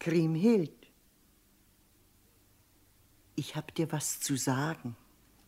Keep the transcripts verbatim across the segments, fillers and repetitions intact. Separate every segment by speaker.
Speaker 1: Kriemhild, ich hab dir was zu sagen.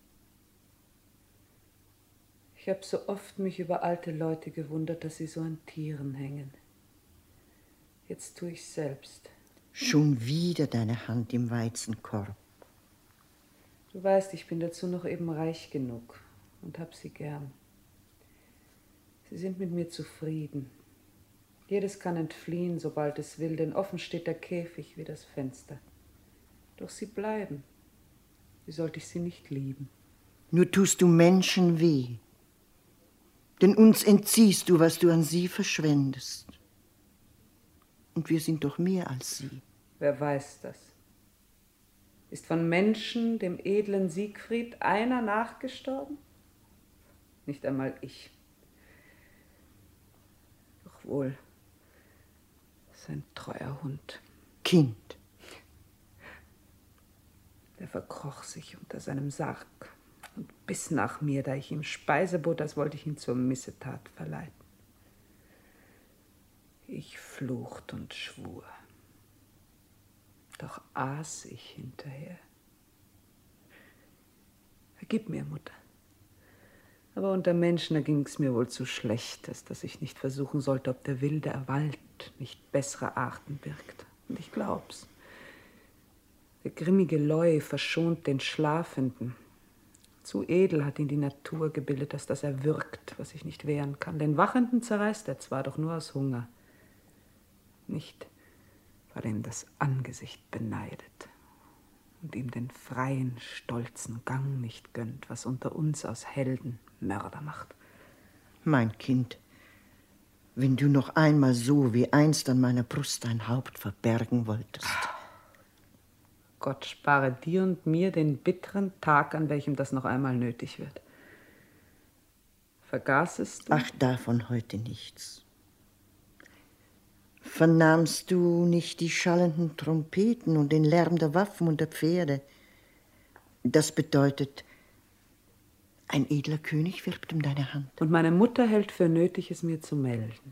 Speaker 2: Ich hab so oft mich über alte Leute gewundert, dass sie so an Tieren hängen. Jetzt tu ich's selbst.
Speaker 1: Schon wieder deine Hand im Weizenkorb.
Speaker 2: Du weißt, ich bin dazu noch eben reich genug und hab sie gern. Sie sind mit mir zufrieden. Jedes kann entfliehen, sobald es will, denn offen steht der Käfig wie das Fenster. Doch sie bleiben. Wie sollte ich sie nicht lieben?
Speaker 1: Nur tust du Menschen weh. Denn uns entziehst du, was du an sie verschwendest. Und wir sind doch mehr als sie.
Speaker 2: Wer weiß das? Ist von Menschen, dem edlen Siegfried, einer nachgestorben? Nicht einmal ich. Doch wohl, sein treuer Hund.
Speaker 1: Kind.
Speaker 2: Der verkroch sich unter seinem Sarg und biss nach mir, da ich ihm Speise bot, als wollte ich ihn zur Missetat verleiten. Ich flucht und schwur. Doch aß ich hinterher. Vergib mir, Mutter. Aber unter Menschen, da ging's mir wohl zu schlecht, dass ich nicht versuchen sollte, ob der wilde Wald nicht bessere Arten birgt. Und ich glaub's. Der grimmige Leu verschont den Schlafenden. Zu edel hat ihn die Natur gebildet, dass das erwürgt, was sich nicht wehren kann. Den Wachenden zerreißt er zwar, doch nur aus Hunger. Nicht, weil er ihm das Angesicht beneidet und ihm den freien, stolzen Gang nicht gönnt, was unter uns aus Helden Mörder macht.
Speaker 1: Mein Kind, wenn du noch einmal so wie einst an meiner Brust dein Haupt verbergen wolltest.
Speaker 2: Gott spare dir und mir den bitteren Tag, an welchem das noch einmal nötig wird. Vergaßest du?
Speaker 1: Ach, davon heute nichts. Vernahmst du nicht die schallenden Trompeten und den Lärm der Waffen und der Pferde? Das bedeutet, ein edler König wirbt um deine Hand.
Speaker 2: Und meine Mutter hält für nötig, es mir zu melden.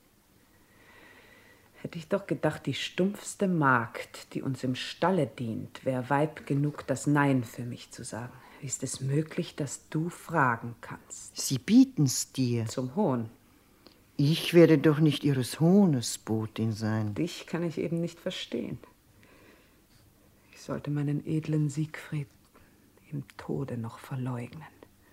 Speaker 2: Hätte ich doch gedacht, die stumpfste Magd, die uns im Stalle dient, wär Weib genug, das Nein für mich zu sagen. Wie ist es möglich, dass du fragen kannst?
Speaker 1: Sie bieten's dir.
Speaker 2: Zum Hohn.
Speaker 1: Ich werde doch nicht ihres Hohnes Botin sein.
Speaker 2: Dich kann ich eben nicht verstehen. Ich sollte meinen edlen Siegfried im Tode noch verleugnen.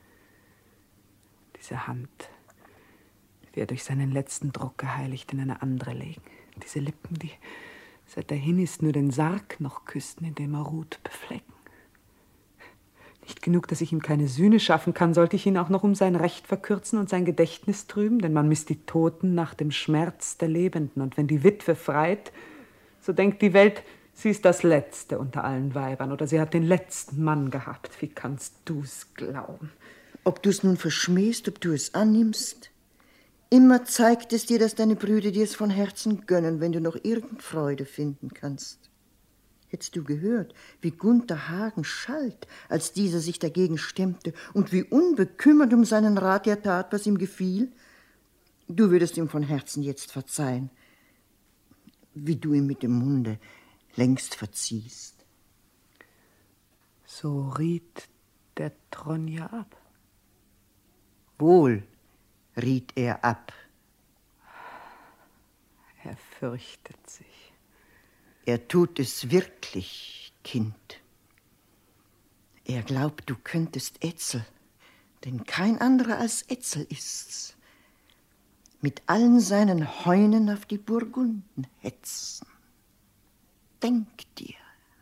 Speaker 2: Diese Hand wird durch seinen letzten Druck geheiligt in eine andere legen. Diese Lippen, die seit er hin ist, nur den Sarg noch küssten, in dem er ruht, beflecken. Nicht genug, dass ich ihm keine Sühne schaffen kann, sollte ich ihn auch noch um sein Recht verkürzen und sein Gedächtnis trüben, denn man misst die Toten nach dem Schmerz der Lebenden. Und wenn die Witwe freit, so denkt die Welt, sie ist das Letzte unter allen Weibern oder sie hat den letzten Mann gehabt. Wie kannst du's glauben?
Speaker 1: Ob du's nun verschmähst, ob du es annimmst, immer zeigt es dir, dass deine Brüder dir es von Herzen gönnen, wenn du noch irgend Freude finden kannst. Hättest du gehört, wie Gunther Hagen schalt, als dieser sich dagegen stemmte und wie unbekümmert um seinen Rat er tat, was ihm gefiel? Du würdest ihm von Herzen jetzt verzeihen, wie du ihm mit dem Munde längst verziehst.
Speaker 2: So riet der Tronje ab.
Speaker 1: Wohl riet er ab.
Speaker 2: Er fürchtet sich.
Speaker 1: Er tut es wirklich, Kind. Er glaubt, du könntest Etzel, denn kein anderer als Etzel ist's, mit allen seinen Heunen auf die Burgunden hetzen. Denk dir.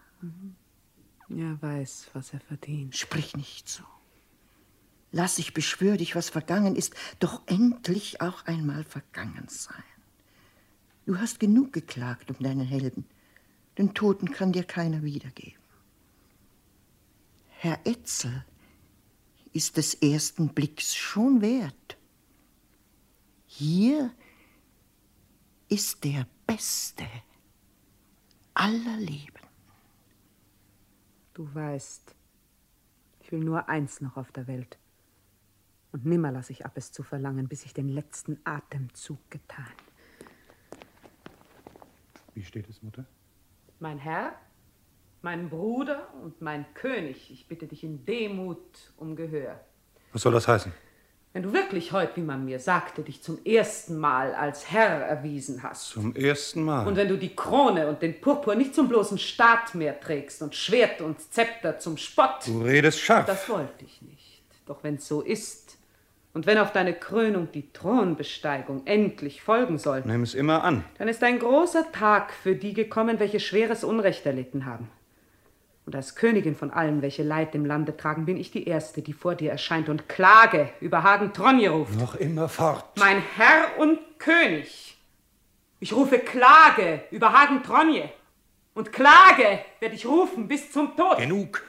Speaker 2: Er weiß, was er verdient.
Speaker 1: Sprich nicht so. Lass, ich beschwör dich, was vergangen ist, doch endlich auch einmal vergangen sein. Du hast genug geklagt um deinen Helden. Den Toten kann dir keiner wiedergeben. Herr Etzel ist des ersten Blicks schon wert. Hier ist der Beste aller Leben.
Speaker 2: Du weißt, ich will nur eins noch auf der Welt. Und nimmer lass ich ab, es zu verlangen, bis ich den letzten Atemzug getan.
Speaker 3: Wie steht es, Mutter?
Speaker 2: Mein Herr, mein Bruder und mein König, ich bitte dich in Demut um Gehör.
Speaker 3: Was soll das heißen?
Speaker 2: Wenn du wirklich heute, wie man mir sagte, dich zum ersten Mal als Herr erwiesen hast.
Speaker 3: Zum ersten Mal?
Speaker 2: Und wenn du die Krone und den Purpur nicht zum bloßen Staat mehr trägst und Schwert und Zepter zum Spott.
Speaker 3: Du redest scharf.
Speaker 2: Das wollte ich nicht. Doch wenn's so ist und wenn auf deine Krönung die Thronbesteigung endlich folgen soll,
Speaker 3: nimm es immer an.
Speaker 2: Dann ist ein großer Tag für die gekommen, welche schweres Unrecht erlitten haben. Und als Königin von allen, welche Leid im Lande tragen, bin ich die Erste, die vor dir erscheint und Klage über Hagen Tronje ruft.
Speaker 3: Noch immer fort.
Speaker 2: Mein Herr und König, ich rufe Klage über Hagen Tronje. Und Klage werde ich rufen bis zum Tod.
Speaker 3: Genug.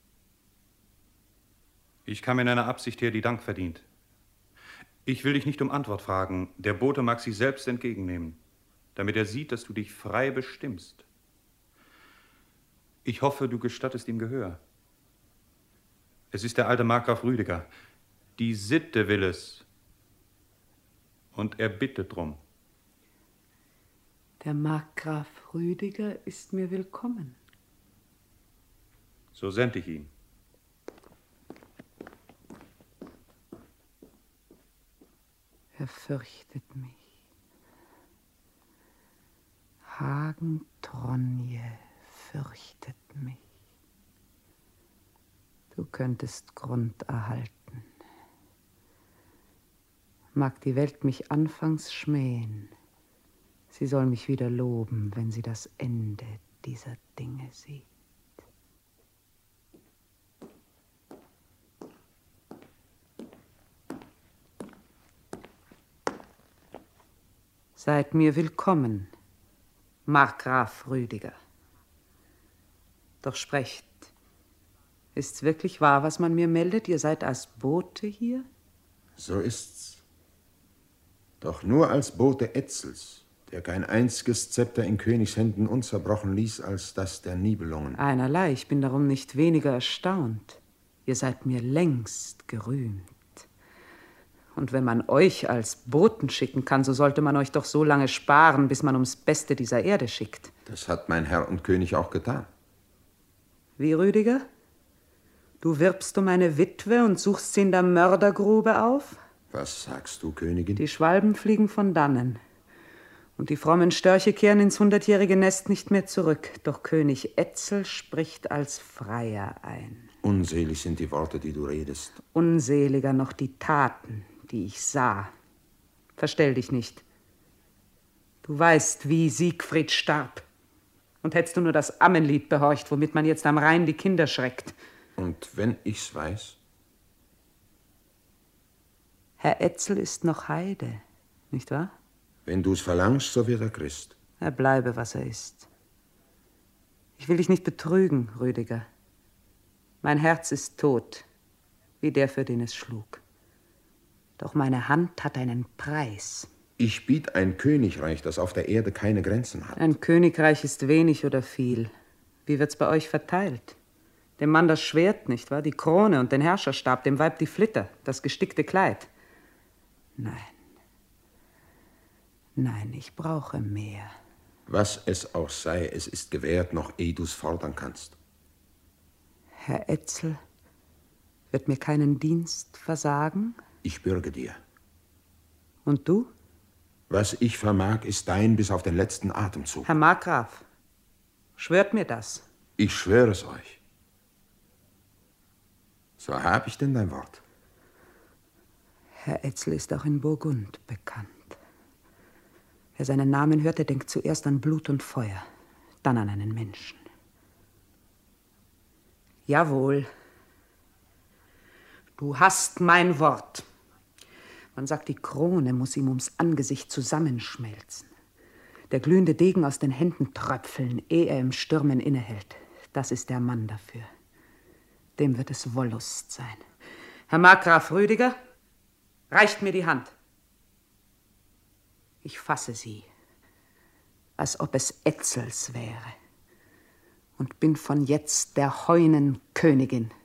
Speaker 3: Ich kam in einer Absicht her, die Dank verdient. Ich will dich nicht um Antwort fragen. Der Bote mag sie selbst entgegennehmen, damit er sieht, dass du dich frei bestimmst. Ich hoffe, du gestattest ihm Gehör. Es ist der alte Markgraf Rüdiger. Die Sitte will es. Und er bittet drum.
Speaker 2: Der Markgraf Rüdiger ist mir willkommen.
Speaker 3: So send ich ihn.
Speaker 2: Er fürchtet mich. Hagen Tronje fürchtet mich. Du könntest Grund erhalten. Mag die Welt mich anfangs schmähen, sie soll mich wieder loben, wenn sie das Ende dieser Dinge sieht. Seid mir willkommen, Markgraf Rüdiger. Doch sprecht, ist's wirklich wahr, was man mir meldet? Ihr seid als Bote hier?
Speaker 4: So ist's. Doch nur als Bote Etzels, der kein einziges Zepter in Königshänden unzerbrochen ließ, als das der Nibelungen.
Speaker 2: Einerlei, ich bin darum nicht weniger erstaunt. Ihr seid mir längst gerühmt. Und wenn man euch als Boten schicken kann, so sollte man euch doch so lange sparen, bis man ums Beste dieser Erde schickt.
Speaker 4: Das hat mein Herr und König auch getan.
Speaker 2: Wie, Rüdiger? Du wirbst um eine Witwe und suchst sie in der Mördergrube auf?
Speaker 4: Was sagst du, Königin?
Speaker 2: Die Schwalben fliegen von dannen. Und die frommen Störche kehren ins hundertjährige Nest nicht mehr zurück. Doch König Etzel spricht als Freier ein.
Speaker 4: Unselig sind die Worte, die du redest.
Speaker 2: Unseliger noch die Taten, die ich sah. Verstell dich nicht. Du weißt, wie Siegfried starb. Und hättest du nur das Ammenlied behorcht, womit man jetzt am Rhein die Kinder schreckt.
Speaker 4: Und wenn ich's weiß?
Speaker 2: Herr Etzel ist noch Heide, nicht wahr?
Speaker 4: Wenn du's verlangst, so wird er Christ.
Speaker 2: Er bleibe, was er ist. Ich will dich nicht betrügen, Rüdiger. Mein Herz ist tot, wie der, für den es schlug. Doch meine Hand hat einen Preis.
Speaker 4: Ich biet ein Königreich, das auf der Erde keine Grenzen hat.
Speaker 2: Ein Königreich ist wenig oder viel. Wie wird's bei euch verteilt? Dem Mann das Schwert, nicht wahr? Die Krone und den Herrscherstab, dem Weib die Flitter, das gestickte Kleid. Nein. Nein, ich brauche mehr.
Speaker 4: Was es auch sei, es ist gewährt, noch ehe du's fordern kannst.
Speaker 2: Herr Etzel wird mir keinen Dienst versagen?
Speaker 4: Ich bürge dir.
Speaker 2: Und du?
Speaker 4: Was ich vermag, ist dein bis auf den letzten Atemzug.
Speaker 2: Herr Markgraf, schwört mir das.
Speaker 4: Ich schwöre es euch. So hab ich denn dein Wort.
Speaker 2: Herr Etzel ist auch in Burgund bekannt. Wer seinen Namen hört, der denkt zuerst an Blut und Feuer, dann an einen Menschen. Jawohl. Du hast mein Wort. Man sagt, die Krone muss ihm ums Angesicht zusammenschmelzen. Der glühende Degen aus den Händen tröpfeln, ehe er im Stürmen innehält. Das ist der Mann dafür. Dem wird es Wollust sein. Herr Markgraf Rüdiger, reicht mir die Hand. Ich fasse sie, als ob es Etzels wäre, und bin von jetzt der Heunenkönigin.